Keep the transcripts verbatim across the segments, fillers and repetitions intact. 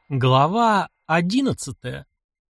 Глава одиннадцатая.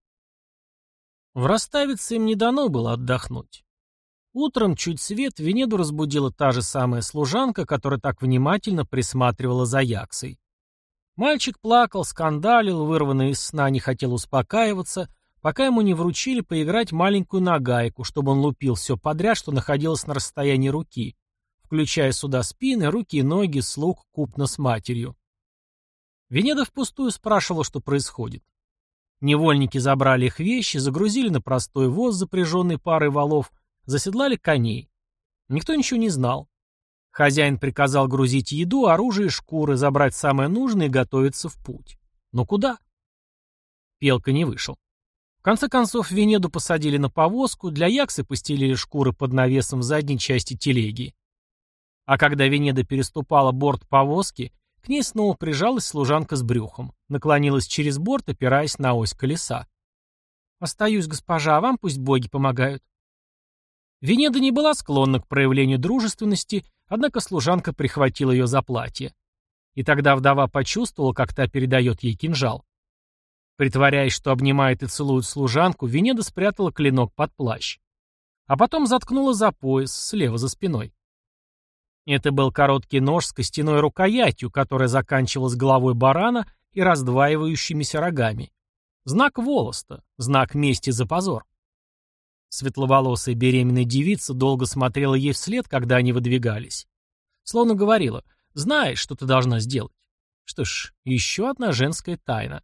В Расставице им не дано было отдохнуть. Утром, чуть свет, Венеду разбудила та же самая служанка, которая так внимательно присматривала за Яксой. Мальчик плакал, скандалил, вырванный из сна не хотел успокаиваться, пока ему не вручили поиграть маленькую нагайку, чтобы он лупил все подряд, что находилось на расстоянии руки, включая сюда спины, руки и ноги, слуг купно с матерью. Венеда впустую спрашивала, что происходит. Невольники забрали их вещи, загрузили на простой воз, запряженный парой валов, заседлали коней. Никто ничего не знал. Хозяин приказал грузить еду, оружие и шкуры, забрать самое нужное и готовиться в путь. Но куда? Пелка не вышел. В конце концов, Венеду посадили на повозку, для Яксы постелили шкуры под навесом в задней части телеги. А когда Венеда переступала борт повозки, к ней снова прижалась служанка с брюхом, наклонилась через борт, опираясь на ось колеса. «Остаюсь, госпожа, а вам пусть боги помогают». Венеда не была склонна к проявлению дружественности, однако служанка прихватила ее за платье. И тогда вдова почувствовала, как та передает ей кинжал. Притворяясь, что обнимает и целует служанку, Венеда спрятала клинок под плащ. А потом заткнула за пояс, слева за спиной. Это был короткий нож с костяной рукоятью, которая заканчивалась головой барана и раздваивающимися рогами. Знак волоста, знак мести за позор. Светловолосая беременная девица долго смотрела ей вслед, когда они выдвигались. Словно говорила: «Знаешь, что ты должна сделать». Что ж, еще одна женская тайна.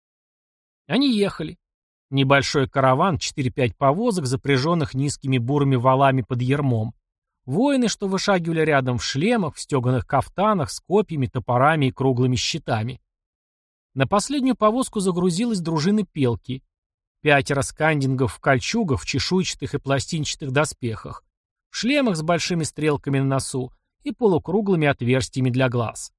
Они ехали. Небольшой караван, четыре-пять повозок, запряженных низкими бурыми валами под ярмом. Воины, что вышагивали рядом в шлемах, в стеганых кафтанах, с копьями, топорами и круглыми щитами. На последнюю повозку загрузилась дружина Пелки. Пятеро скандингов в кольчугах, в чешуйчатых и пластинчатых доспехах, в шлемах с большими стрелками на носу и полукруглыми отверстиями для глаз.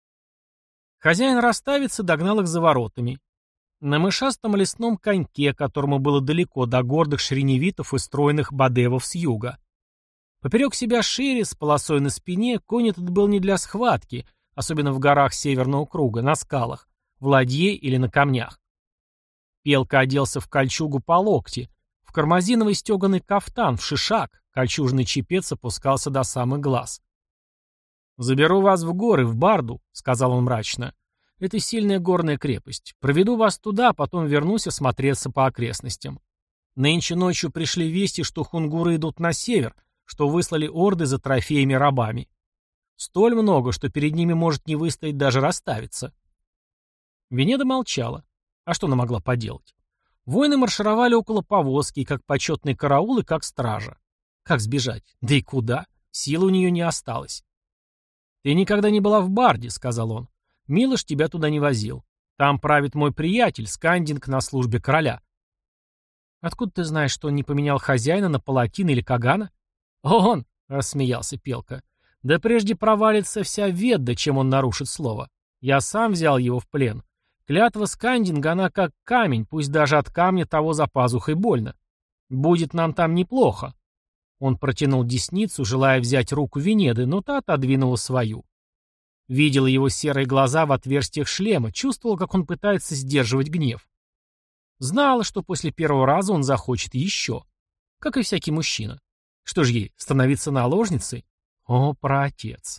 Хозяин Расставицы догнал их за воротами. На мышастом лесном коньке, которому было далеко до гордых шриневитов и стройных бадевов с юга. Поперек себя шире, с полосой на спине, конь этот был не для схватки, особенно в горах Северного круга, на скалах, в ладье или на камнях. Пелка оделся в кольчугу по локти, в кармазиновый стеганый кафтан, в шишак, кольчужный чепец опускался до самых глаз. «Заберу вас в горы, в Барду», — сказал он мрачно. «Это сильная горная крепость. Проведу вас туда, потом вернусь осмотреться по окрестностям. Нынче ночью пришли вести, что хунгуры идут на север, что выслали орды за трофеями рабами. Столь много, что перед ними может не выстоять даже Расставица». Венеда молчала. А что она могла поделать? Воины маршировали около повозки, как почетный караул и как стража. Как сбежать? Да и куда? Силы у нее не осталось. «Ты никогда не была в Барде», — сказал он. «Милош тебя туда не возил. Там правит мой приятель, скандинг на службе короля». «Откуда ты знаешь, что он не поменял хозяина на палатина или кагана?» «Он!» — рассмеялся Пелка. «Да прежде провалится вся Ведда, чем он нарушит слово. Я сам взял его в плен. Клятва скандинга, она как камень, пусть даже от камня того за пазухой больно. Будет нам там неплохо». Он протянул десницу, желая взять руку Венеды, но та отодвинула свою. Видела его серые глаза в отверстиях шлема, чувствовала, как он пытается сдерживать гнев. Знала, что после первого раза он захочет еще. Как и всякий мужчина. Что ж ей, становиться наложницей? О, праотец.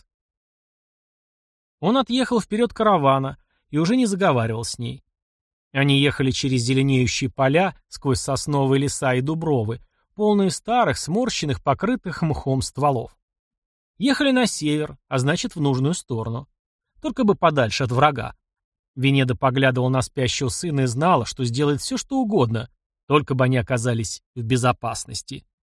Он отъехал вперед каравана и уже не заговаривал с ней. Они ехали через зеленеющие поля, сквозь сосновые леса и дубровы, полные старых, сморщенных, покрытых мхом стволов. Ехали на север, а значит, в нужную сторону. Только бы подальше от врага. Венеда поглядывала на спящего сына и знала, что сделает все, что угодно, только бы они оказались в безопасности.